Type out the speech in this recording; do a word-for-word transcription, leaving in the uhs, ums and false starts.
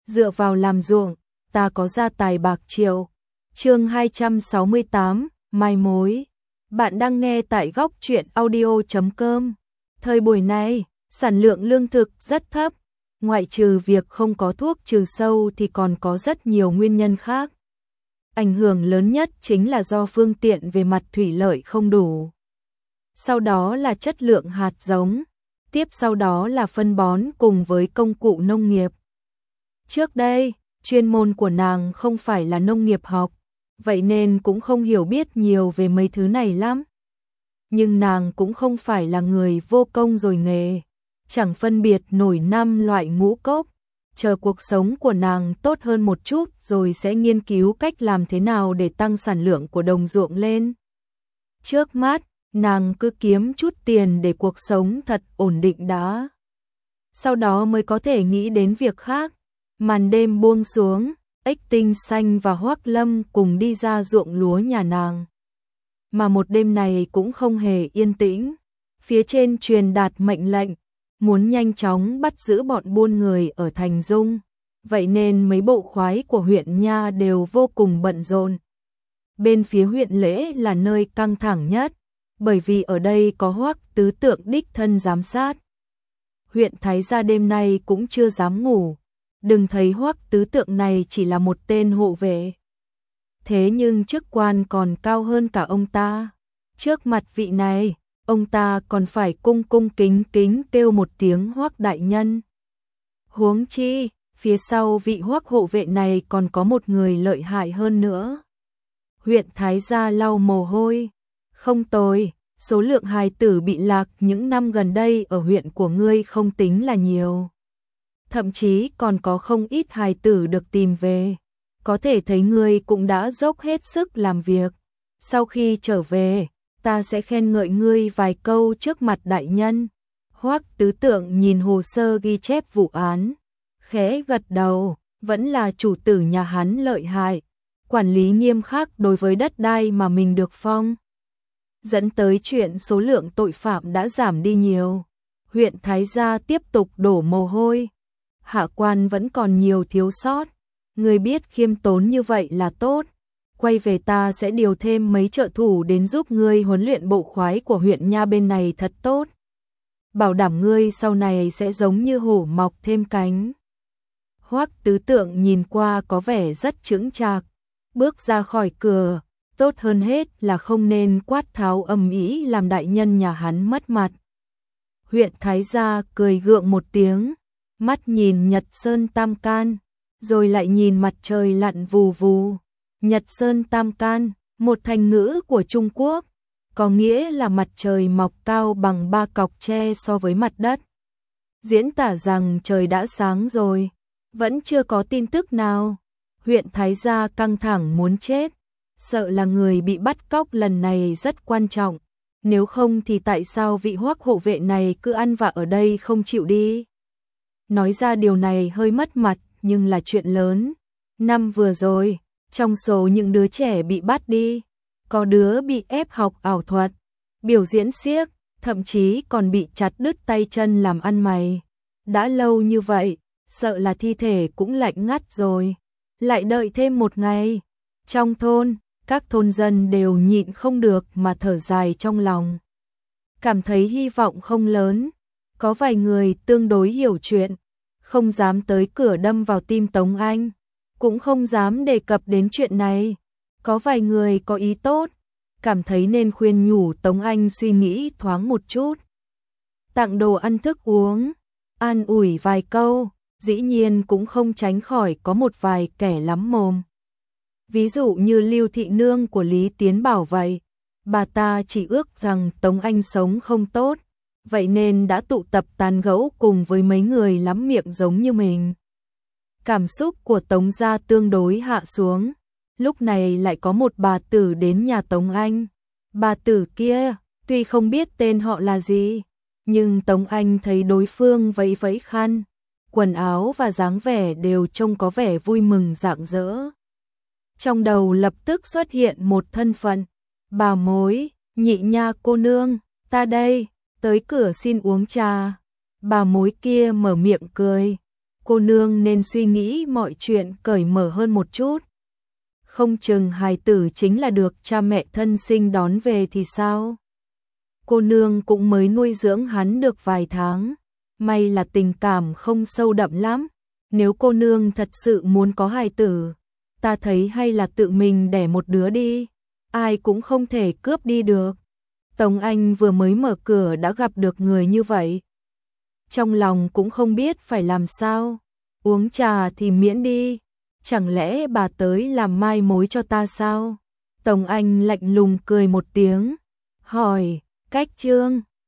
dựa vào làm ruộng, ta có gia tài bạc triệu. Chương hai trăm sáu mươi tám, mai mối. Bạn đang nghe tại góc truyện audio chấm com. Thời buổi này, sản lượng lương thực rất thấp, ngoại trừ việc không có thuốc trừ sâu thì còn có rất nhiều nguyên nhân khác. Ảnh hưởng lớn nhất chính là do phương tiện về mặt thủy lợi không đủ. Sau đó là chất lượng hạt giống, tiếp sau đó là phân bón cùng với công cụ nông nghiệp. Trước đây, chuyên môn của nàng không phải là nông nghiệp học, vậy nên cũng không hiểu biết nhiều về mấy thứ này lắm. Nhưng nàng cũng không phải là người vô công rồi nghề, chẳng phân biệt nổi năm loại ngũ cốc, chờ cuộc sống của nàng tốt hơn một chút rồi sẽ nghiên cứu cách làm thế nào để tăng sản lượng của đồng ruộng lên. Trước mắt, nàng cứ kiếm chút tiền để cuộc sống thật ổn định đã. Sau đó mới có thể nghĩ đến việc khác. Màn đêm buông xuống, Ếch Tinh Xanh và Hoắc Lâm cùng đi ra ruộng lúa nhà nàng. Mà một đêm này cũng không hề yên tĩnh. Phía trên truyền đạt mệnh lệnh, muốn nhanh chóng bắt giữ bọn buôn người ở Thành Dung. Vậy nên mấy bộ khoái của huyện Nha đều vô cùng bận rộn. Bên phía huyện Lễ là nơi căng thẳng nhất, bởi vì ở đây có Hoắc tứ tượng đích thân giám sát. Huyện Thái Gia đêm nay cũng chưa dám ngủ. Đừng thấy Hoắc tứ tượng này chỉ là một tên hộ vệ. Thế nhưng chức quan còn cao hơn cả ông ta. Trước mặt vị này, ông ta còn phải cung cung kính kính kêu một tiếng Hoắc đại nhân. Huống chi, phía sau vị Hoắc hộ vệ này còn có một người lợi hại hơn nữa. Huyện Thái Gia lau mồ hôi. Không tồi, số lượng hài tử bị lạc những năm gần đây ở huyện của ngươi không tính là nhiều. Thậm chí còn có không ít hài tử được tìm về. Có thể thấy ngươi cũng đã dốc hết sức làm việc. Sau khi trở về, ta sẽ khen ngợi ngươi vài câu trước mặt đại nhân. Hoắc tứ tượng nhìn hồ sơ ghi chép vụ án, khẽ gật đầu, vẫn là chủ tử nhà hắn lợi hại, quản lý nghiêm khắc đối với đất đai mà mình được phong. Dẫn tới chuyện số lượng tội phạm đã giảm đi nhiều. Huyện Thái Gia tiếp tục đổ mồ hôi. Hạ quan vẫn còn nhiều thiếu sót. Người biết khiêm tốn như vậy là tốt. Quay về ta sẽ điều thêm mấy trợ thủ đến giúp ngươi huấn luyện bộ khoái của huyện Nha bên này thật tốt. Bảo đảm ngươi sau này sẽ giống như hổ mọc thêm cánh. Hoắc tứ tượng nhìn qua có vẻ rất chững chạc. Bước ra khỏi cửa, tốt hơn hết là không nên quát tháo ầm ĩ làm đại nhân nhà hắn mất mặt. Huyện Thái Gia cười gượng một tiếng, mắt nhìn Nhật Sơn Tam Can, rồi lại nhìn mặt trời lặn vù vù. Nhật Sơn Tam Can, một thành ngữ của Trung Quốc, có nghĩa là mặt trời mọc cao bằng ba cọc tre so với mặt đất. Diễn tả rằng trời đã sáng rồi, vẫn chưa có tin tức nào. Huyện Thái Gia căng thẳng muốn chết, sợ là người bị bắt cóc lần này rất quan trọng. Nếu không thì tại sao vị Hoắc hộ vệ này cứ ăn vạ ở đây không chịu đi? Nói ra điều này hơi mất mặt, nhưng là chuyện lớn. Năm vừa rồi, trong số những đứa trẻ bị bắt đi, có đứa bị ép học ảo thuật, biểu diễn xiếc, thậm chí còn bị chặt đứt tay chân làm ăn mày. Đã lâu như vậy, sợ là thi thể cũng lạnh ngắt rồi. Lại đợi thêm một ngày. Trong thôn, các thôn dân đều nhịn không được mà thở dài trong lòng. Cảm thấy hy vọng không lớn. Có vài người tương đối hiểu chuyện, không dám tới cửa đâm vào tim Tống Anh, cũng không dám đề cập đến chuyện này. Có vài người có ý tốt, cảm thấy nên khuyên nhủ Tống Anh suy nghĩ thoáng một chút. Tặng đồ ăn thức uống, an ủi vài câu, dĩ nhiên cũng không tránh khỏi có một vài kẻ lắm mồm. Ví dụ như Lưu Thị Nương của Lý Tiến Bảo vậy, bà ta chỉ ước rằng Tống Anh sống không tốt, vậy nên đã tụ tập tán gẫu cùng với mấy người lắm miệng giống như mình. Cảm xúc của Tống gia tương đối hạ xuống, lúc này lại có một bà tử đến nhà Tống Anh. Bà tử kia, tuy không biết tên họ là gì, nhưng Tống Anh thấy đối phương vẫy vẫy khăn, quần áo và dáng vẻ đều trông có vẻ vui mừng rạng rỡ. Trong đầu lập tức xuất hiện một thân phận, bà mối, Nhị Nha cô nương, ta đây, tới cửa xin uống trà. Bà mối kia mở miệng cười, cô nương nên suy nghĩ mọi chuyện cởi mở hơn một chút. Không chừng hài tử chính là được cha mẹ thân sinh đón về thì sao? Cô nương cũng mới nuôi dưỡng hắn được vài tháng, may là tình cảm không sâu đậm lắm. Nếu cô nương thật sự muốn có hài tử, ta thấy hay là tự mình đẻ một đứa đi, ai cũng không thể cướp đi được. Tống Anh vừa mới mở cửa đã gặp được người như vậy. Trong lòng cũng không biết phải làm sao, uống trà thì miễn đi, chẳng lẽ bà tới làm mai mối cho ta sao? Tống Anh lạnh lùng cười một tiếng, hỏi, Cách Trương,